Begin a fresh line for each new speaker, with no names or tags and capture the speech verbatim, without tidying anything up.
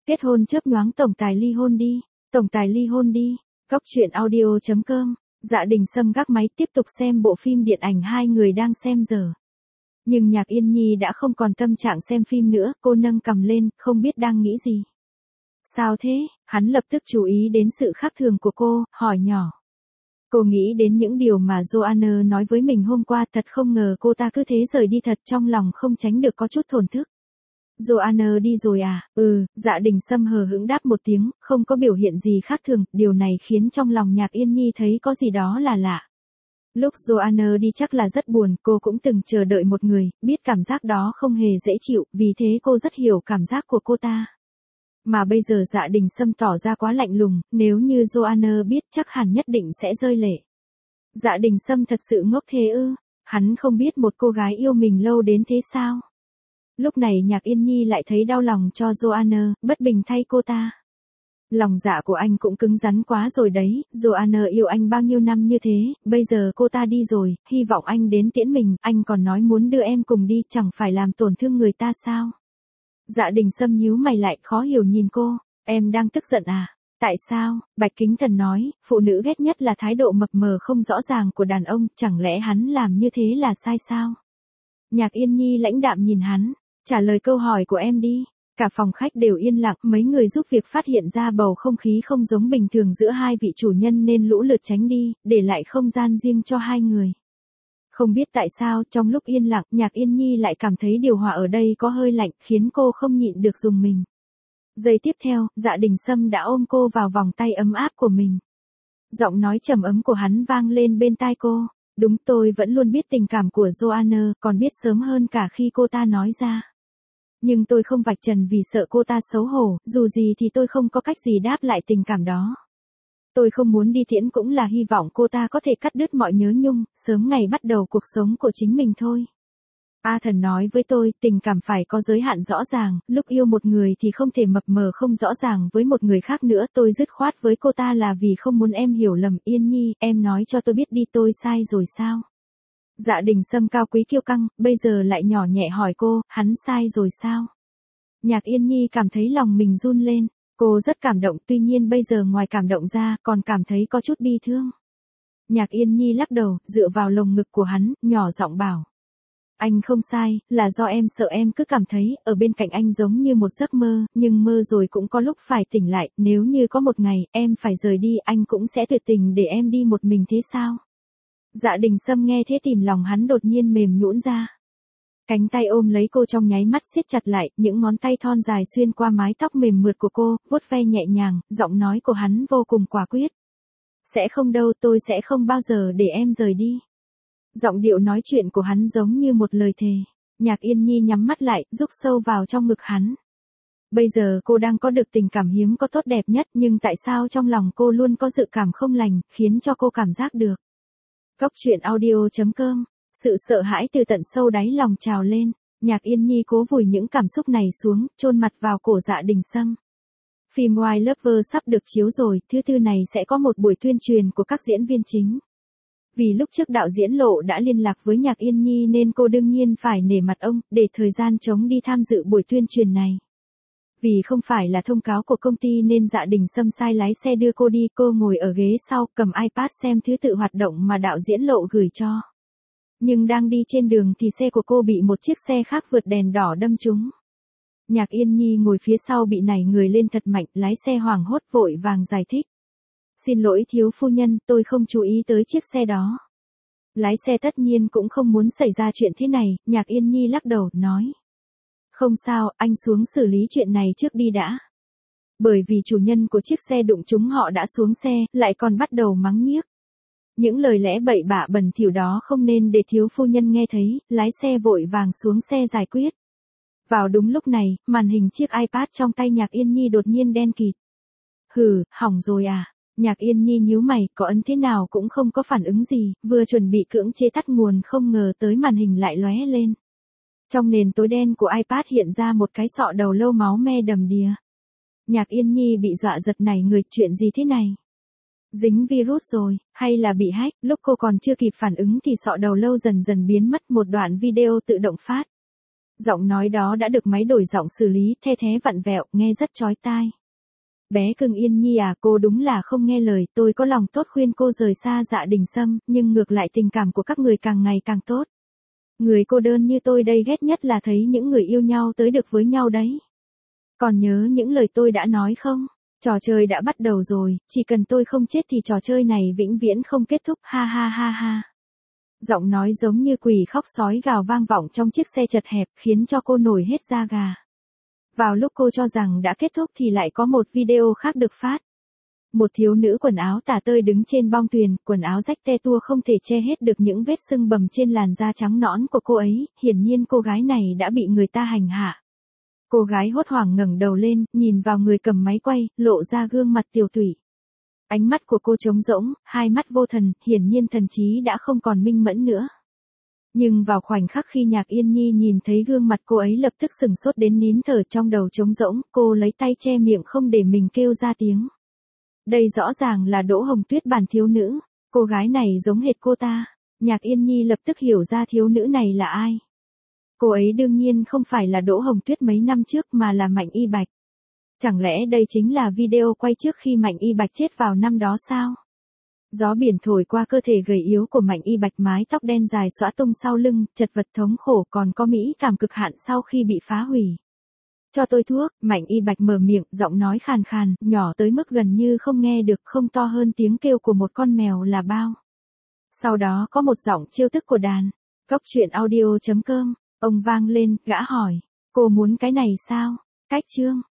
Kết hôn chớp nhoáng tổng tài ly hôn đi, tổng tài ly hôn đi. Góc truyện audio chấm com. Dạ Đình Sâm gác máy tiếp tục xem bộ phim điện ảnh hai người đang xem giờ. Nhưng Nhạc Yên Nhi đã không còn tâm trạng xem phim nữa, cô nâng cằm lên, không biết đang nghĩ gì. Sao thế? Hắn lập tức chú ý đến sự khác thường của cô, hỏi nhỏ. Cô nghĩ đến những điều mà Joanna nói với mình hôm qua, thật không ngờ cô ta cứ thế rời đi thật, trong lòng không tránh được có chút thổn thức. Joanna đi rồi à? Ừ, Dạ Đình Sâm hờ hững đáp một tiếng, không có biểu hiện gì khác thường, điều này khiến trong lòng Nhạc Yên Nhi thấy có gì đó là lạ. Lúc Joanna đi chắc là rất buồn, cô cũng từng chờ đợi một người, biết cảm giác đó không hề dễ chịu, vì thế cô rất hiểu cảm giác của cô ta. Mà bây giờ Dạ Đình Sâm tỏ ra quá lạnh lùng, nếu như Joanna biết chắc hẳn nhất định sẽ rơi lệ. Dạ Đình Sâm thật sự ngốc thế ư? Hắn không biết một cô gái yêu mình lâu đến thế sao? Lúc này Nhạc Yên Nhi lại thấy đau lòng cho Joanna, bất bình thay cô ta. Lòng dạ của anh cũng cứng rắn quá rồi đấy, Joanna yêu anh bao nhiêu năm như thế, bây giờ cô ta đi rồi, hy vọng anh đến tiễn mình, anh còn nói muốn đưa em cùng đi, chẳng phải làm tổn thương người ta sao? Dạ Đình Sâm nhíu mày lại, khó hiểu nhìn cô, em đang tức giận à? Tại sao? Bạch Kính Thần nói, phụ nữ ghét nhất là thái độ mập mờ không rõ ràng của đàn ông, chẳng lẽ hắn làm như thế là sai sao? Nhạc Yên Nhi lãnh đạm nhìn hắn, trả lời câu hỏi của em đi. Cả phòng khách đều yên lặng, mấy người giúp việc phát hiện ra bầu không khí không giống bình thường giữa hai vị chủ nhân nên lũ lượt tránh đi, để lại không gian riêng cho hai người. Không biết tại sao, trong lúc yên lặng, Nhạc Yên Nhi lại cảm thấy điều hòa ở đây có hơi lạnh, khiến cô không nhịn được rùng mình. Giây tiếp theo, Dạ Đình Sâm đã ôm cô vào vòng tay ấm áp của mình. Giọng nói trầm ấm của hắn vang lên bên tai cô. Đúng, tôi vẫn luôn biết tình cảm của Joanna, còn biết sớm hơn cả khi cô ta nói ra. Nhưng tôi không vạch trần vì sợ cô ta xấu hổ, dù gì thì tôi không có cách gì đáp lại tình cảm đó. Tôi không muốn đi tiễn cũng là hy vọng cô ta có thể cắt đứt mọi nhớ nhung, sớm ngày bắt đầu cuộc sống của chính mình thôi. A Thần nói với tôi, tình cảm phải có giới hạn rõ ràng, lúc yêu một người thì không thể mập mờ không rõ ràng với một người khác nữa. Tôi dứt khoát với cô ta là vì không muốn em hiểu lầm. Yên Nhi, em nói cho tôi biết đi, tôi sai rồi sao? Dạ Đình Sâm cao quý kiêu căng, bây giờ lại nhỏ nhẹ hỏi cô, hắn sai rồi sao? Nhạc Yên Nhi cảm thấy lòng mình run lên, cô rất cảm động, tuy nhiên bây giờ ngoài cảm động ra, còn cảm thấy có chút bi thương. Nhạc Yên Nhi lắc đầu, dựa vào lồng ngực của hắn, nhỏ giọng bảo. Anh không sai, là do em sợ em cứ cảm thấy, ở bên cạnh anh giống như một giấc mơ, nhưng mơ rồi cũng có lúc phải tỉnh lại, nếu như có một ngày, em phải rời đi, anh cũng sẽ tuyệt tình để em đi một mình thế sao? Dạ Đình Sâm nghe thế tìm lòng hắn đột nhiên mềm nhũn ra. Cánh tay ôm lấy cô trong nháy mắt siết chặt lại, những ngón tay thon dài xuyên qua mái tóc mềm mượt của cô, vuốt ve nhẹ nhàng, giọng nói của hắn vô cùng quả quyết. Sẽ không đâu, tôi sẽ không bao giờ để em rời đi. Giọng điệu nói chuyện của hắn giống như một lời thề. Nhạc Yên Nhi nhắm mắt lại, rúc sâu vào trong ngực hắn. Bây giờ cô đang có được tình cảm hiếm có tốt đẹp nhất, nhưng tại sao trong lòng cô luôn có dự cảm không lành, khiến cho cô cảm giác được. Góc truyện audio chấm com. Sự sợ hãi từ tận sâu đáy lòng trào lên, Nhạc Yên Nhi cố vùi những cảm xúc này xuống, chôn mặt vào cổ Dạ Đình Sâm. Phim Why Lover sắp được chiếu rồi, thứ tư này sẽ có một buổi tuyên truyền của các diễn viên chính. Vì lúc trước đạo diễn Lộ đã liên lạc với Nhạc Yên Nhi nên cô đương nhiên phải nể mặt ông, để thời gian trống đi tham dự buổi tuyên truyền này. Vì không phải là thông cáo của công ty nên Dạ Đình Sâm sai lái xe đưa cô đi, cô ngồi ở ghế sau, cầm iPad xem thứ tự hoạt động mà đạo diễn Lộ gửi cho. Nhưng đang đi trên đường thì xe của cô bị một chiếc xe khác vượt đèn đỏ đâm trúng. Nhạc Yên Nhi ngồi phía sau bị nảy người lên thật mạnh, lái xe hoảng hốt vội vàng giải thích. Xin lỗi thiếu phu nhân, tôi không chú ý tới chiếc xe đó. Lái xe tất nhiên cũng không muốn xảy ra chuyện thế này, Nhạc Yên Nhi lắc đầu, nói. Không sao, anh xuống xử lý chuyện này trước đi đã. Bởi vì chủ nhân của chiếc xe đụng chúng họ đã xuống xe, lại còn bắt đầu mắng nhiếc. Những lời lẽ bậy bạ bẩn thỉu đó không nên để thiếu phu nhân nghe thấy, lái xe vội vàng xuống xe giải quyết. Vào đúng lúc này, màn hình chiếc iPad trong tay Nhạc Yên Nhi đột nhiên đen kịt. Hừ, hỏng rồi à? Nhạc Yên Nhi nhíu mày, có ấn thế nào cũng không có phản ứng gì, vừa chuẩn bị cưỡng chế tắt nguồn không ngờ tới màn hình lại lóe lên. Trong nền tối đen của iPad hiện ra một cái sọ đầu lâu máu me đầm đìa. Nhạc Yên Nhi bị dọa giật nảy người, chuyện gì thế này? Dính virus rồi, hay là bị hack? Lúc cô còn chưa kịp phản ứng thì sọ đầu lâu dần dần biến mất, một đoạn video tự động phát. Giọng nói đó đã được máy đổi giọng xử lý, the thé vặn vẹo, nghe rất chói tai. Bé cưng Yên Nhi à, cô đúng là không nghe lời, tôi có lòng tốt khuyên cô rời xa Dạ Đình Sâm, nhưng ngược lại tình cảm của các người càng ngày càng tốt. Người cô đơn như tôi đây ghét nhất là thấy những người yêu nhau tới được với nhau đấy. Còn nhớ những lời tôi đã nói không? Trò chơi đã bắt đầu rồi, chỉ cần tôi không chết thì trò chơi này vĩnh viễn không kết thúc, ha ha ha ha. Giọng nói giống như quỷ khóc sói gào vang vọng trong chiếc xe chật hẹp, khiến cho cô nổi hết da gà. Vào lúc cô cho rằng đã kết thúc thì lại có một video khác được phát. Một thiếu nữ quần áo tả tơi đứng trên bong thuyền, quần áo rách te tua không thể che hết được những vết sưng bầm trên làn da trắng nõn của cô ấy, hiển nhiên cô gái này đã bị người ta hành hạ. Cô gái hốt hoảng ngẩng đầu lên, nhìn vào người cầm máy quay, lộ ra gương mặt tiều tụy. Ánh mắt của cô trống rỗng, hai mắt vô thần, hiển nhiên thần trí đã không còn minh mẫn nữa. Nhưng vào khoảnh khắc khi Nhạc Yên Nhi nhìn thấy gương mặt cô ấy lập tức sừng sốt đến nín thở, trong đầu trống rỗng, cô lấy tay che miệng không để mình kêu ra tiếng. Đây rõ ràng là Đỗ Hồng Tuyết bản thiếu nữ, cô gái này giống hệt cô ta. Nhạc Yên Nhi lập tức hiểu ra thiếu nữ này là ai. Cô ấy đương nhiên không phải là Đỗ Hồng Tuyết mấy năm trước mà là Mạnh Y Bạch. Chẳng lẽ đây chính là video quay trước khi Mạnh Y Bạch chết vào năm đó sao? Gió biển thổi qua cơ thể gầy yếu của Mạnh Y Bạch, mái tóc đen dài xõa tung sau lưng, chật vật thống khổ, còn có mỹ cảm cực hạn sau khi bị phá hủy. Cho tôi thuốc, Mạnh Y Bạch mở miệng, giọng nói khàn khàn, nhỏ tới mức gần như không nghe được, không to hơn tiếng kêu của một con mèo là bao. Sau đó có một giọng trêu tức của đàn. Cốc truyện audio chấm com, ông vang lên, gã hỏi, cô muốn cái này sao? Cách chương.